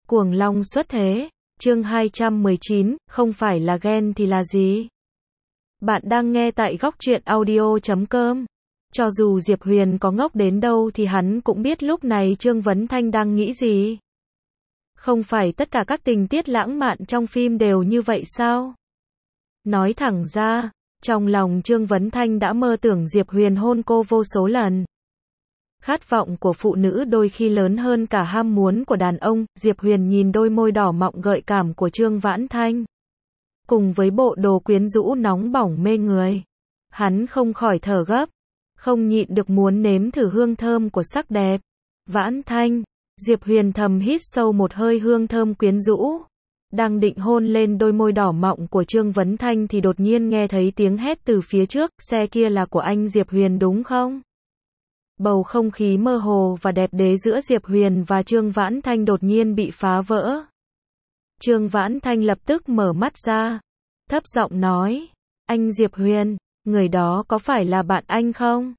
Cuồng long xuất thế, chương 219, không phải là ghen thì là gì? Bạn đang nghe tại góc truyện audio.com. Cho dù Diệp Huyền có ngốc đến đâu thì hắn cũng biết lúc này Trương Vấn Thanh đang nghĩ gì. Không phải tất cả các tình tiết lãng mạn trong phim đều như vậy sao? Nói thẳng ra, trong lòng Trương Vấn Thanh đã mơ tưởng Diệp Huyền hôn cô vô số lần. Khát vọng của phụ nữ đôi khi lớn hơn cả ham muốn của đàn ông. Diệp Huyền nhìn đôi môi đỏ mọng gợi cảm của Trương Vãn Thanh, cùng với bộ đồ quyến rũ nóng bỏng mê người, hắn không khỏi thở gấp, không nhịn được muốn nếm thử hương thơm của sắc đẹp. Vãn Thanh, Diệp Huyền thầm hít sâu một hơi hương thơm quyến rũ, đang định hôn lên đôi môi đỏ mọng của Trương Vấn Thanh thì đột nhiên nghe thấy tiếng hét từ phía trước, xe kia là của anh Diệp Huyền đúng không? Bầu không khí mơ hồ và đẹp đẽ giữa Diệp Huyền và Trương Vãn Thanh đột nhiên bị phá vỡ. Trương Vãn Thanh lập tức mở mắt ra, thấp giọng nói, anh Diệp Huyền, người đó có phải là bạn anh không?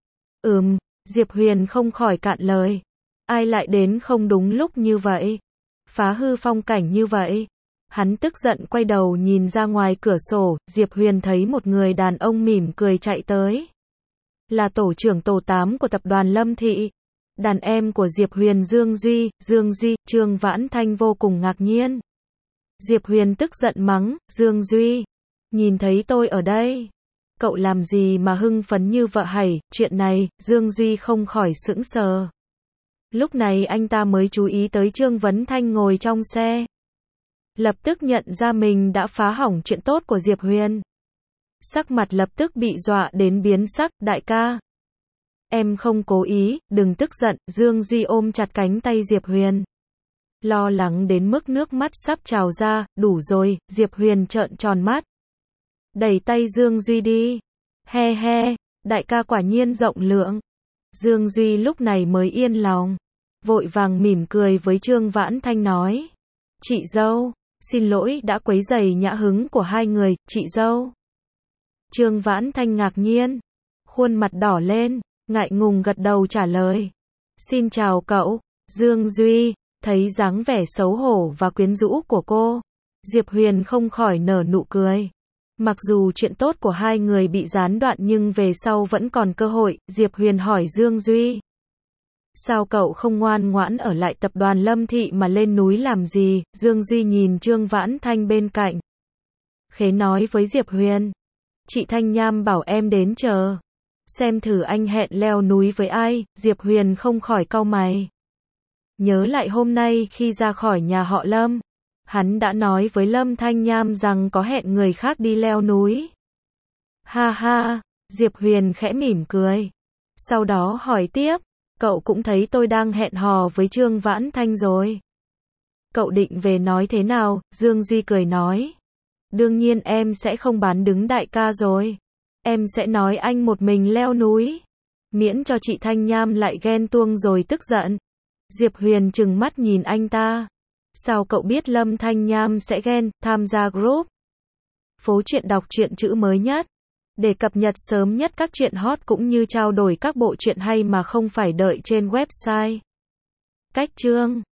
Diệp Huyền không khỏi cạn lời. Ai lại đến không đúng lúc như vậy? Phá hư phong cảnh như vậy? Hắn tức giận quay đầu nhìn ra ngoài cửa sổ, Diệp Huyền thấy một người đàn ông mỉm cười chạy tới. Là tổ trưởng tổ 8 của tập đoàn Lâm Thị. Đàn em của Diệp Huyền Dương Duy, Trương Vãn Thanh vô cùng ngạc nhiên. Diệp Huyền tức giận mắng, Dương Duy, nhìn thấy tôi ở đây, cậu làm gì mà hưng phấn như vợ hảy? Chuyện này, Dương Duy không khỏi sững sờ. Lúc này anh ta mới chú ý tới Trương Vấn Thanh ngồi trong xe. Lập tức nhận ra mình đã phá hỏng chuyện tốt của Diệp Huyền. Sắc mặt lập tức bị dọa đến biến sắc, đại ca. Em không cố ý, đừng tức giận. Dương Duy ôm chặt cánh tay Diệp Huyền, lo lắng đến mức nước mắt sắp trào ra. Đủ rồi, Diệp Huyền trợn tròn mắt, đẩy tay Dương Duy đi. He he, đại ca quả nhiên rộng lượng. Dương Duy lúc này mới yên lòng, vội vàng mỉm cười với Trương Vãn Thanh nói, chị dâu, xin lỗi đã quấy rầy nhã hứng của hai người, chị dâu. Trương Vãn Thanh ngạc nhiên, khuôn mặt đỏ lên, ngại ngùng gật đầu trả lời. Xin chào cậu, Dương Duy. Thấy dáng vẻ xấu hổ và quyến rũ của cô, Diệp Huyền không khỏi nở nụ cười. Mặc dù chuyện tốt của hai người bị gián đoạn nhưng về sau vẫn còn cơ hội. Diệp Huyền hỏi Dương Duy, sao cậu không ngoan ngoãn ở lại tập đoàn Lâm Thị mà lên núi làm gì? Dương Duy nhìn Trương Vãn Thanh bên cạnh, khế nói với Diệp Huyền, chị Thanh Nham bảo em đến chờ, xem thử anh hẹn leo núi với ai. Diệp Huyền không khỏi cau mày, nhớ lại hôm nay khi ra khỏi nhà họ Lâm, hắn đã nói với Lâm Thanh Nham rằng có hẹn người khác đi leo núi. Ha ha, Diệp Huyền khẽ mỉm cười, sau đó hỏi tiếp, cậu cũng thấy tôi đang hẹn hò với Trương Vãn Thanh rồi. Cậu định về nói thế nào? Dương Duy cười nói, đương nhiên em sẽ không bán đứng đại ca rồi. Em sẽ nói anh một mình leo núi, miễn cho chị Thanh Nham lại ghen tuông rồi tức giận. Diệp Huyền trừng mắt nhìn anh ta. Sao cậu biết Lâm Thanh Nham sẽ ghen? Tham gia group Phố Truyện đọc truyện chữ mới nhất, để cập nhật sớm nhất các truyện hot cũng như trao đổi các bộ truyện hay mà không phải đợi trên website. Cách chương